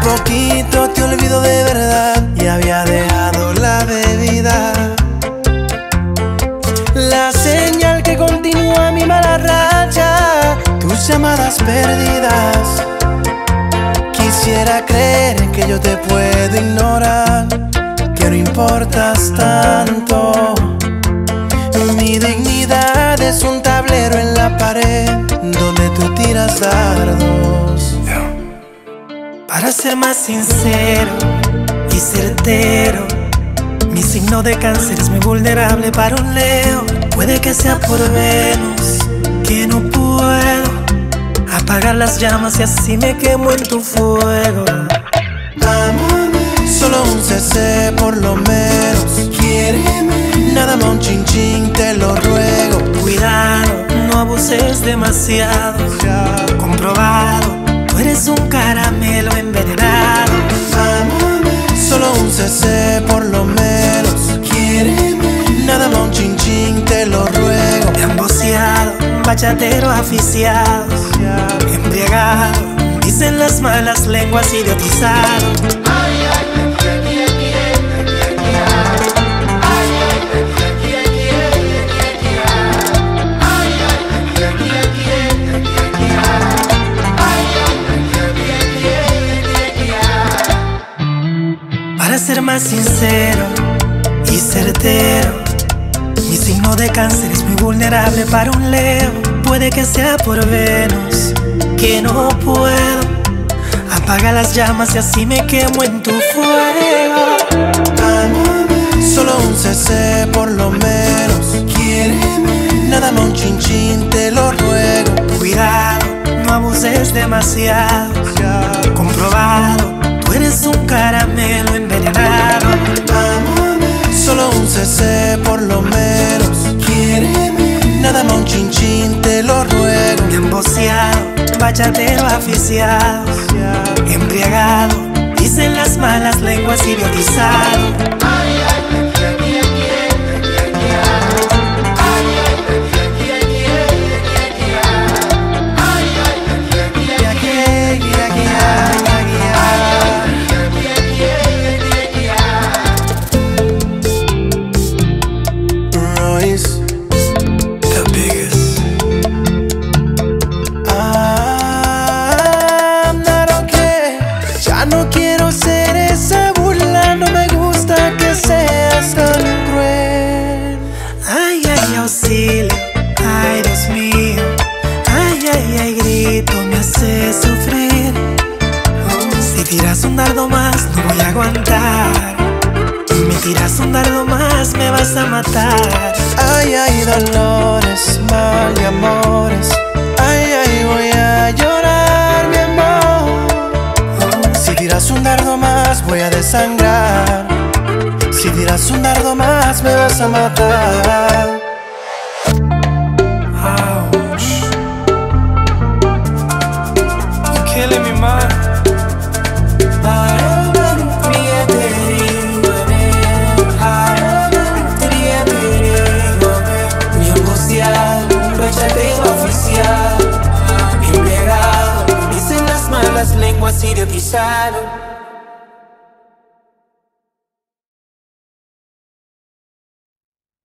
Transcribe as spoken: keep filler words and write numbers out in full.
poquito te olvido de verdad y había dejado la bebida. La señal que continúa mi mala racha, tus llamadas perdidas. Quisiera creer que yo te puedo ignorar, que no importas tanto. Mi dignidad es un tablero en la pared donde tú tiras dardos. Para ser más sincero y certero, mi signo de cáncer es muy vulnerable para un Leo. Puede que sea por Venus, que no puedo apagar las llamas y así me quemo en tu fuego. Amame, solo un cc por lo menos. Quiéreme, nada más un chin chin, te lo ruego. Cuidado, no abuses demasiado. Comprobado, tú eres un caramelo envenenado. Amame, solo un cc por lo menos. Quiéreme, nada más un chin chin, te lo ruego. Emboceado, bachatero aficiado, embriagado, dicen las malas lenguas, idiotizado. Para ser más sincero y certero, mi signo de cáncer es muy vulnerable para un Leo. Puede que sea por Venus, que no puedo apagar las llamas y así me quemo en tu fuego. Amame, solo un cc por lo menos. Quiéreme, nada más un chin chin, te lo ruego. Cuidado, no abuses demasiado. Comprobado, tú eres un caramelo envenenado. Amame, solo un cc por lo menos. Quiéreme, nada más un chin chin, te lo ruego. Emboceado, bachatero aficiado, embriagado, dicen las malas lenguas, idiotizado. Auxilio, ay Dios mío, ay, ay, ay, grito, me hace sufrir. Oh, si tiras un dardo más, no voy a aguantar. Me tiras un dardo más, me vas a matar. Ay, ay, dolores, mal de amores. Ay, ay, voy a llorar, mi amor. Oh, si tiras un dardo más, voy a desangrar. Si tiras un dardo más, me vas a matar. Killing me, man. Mi angustia, bachatero oficial, embriagado, dicen las malas lenguas, idiotizado.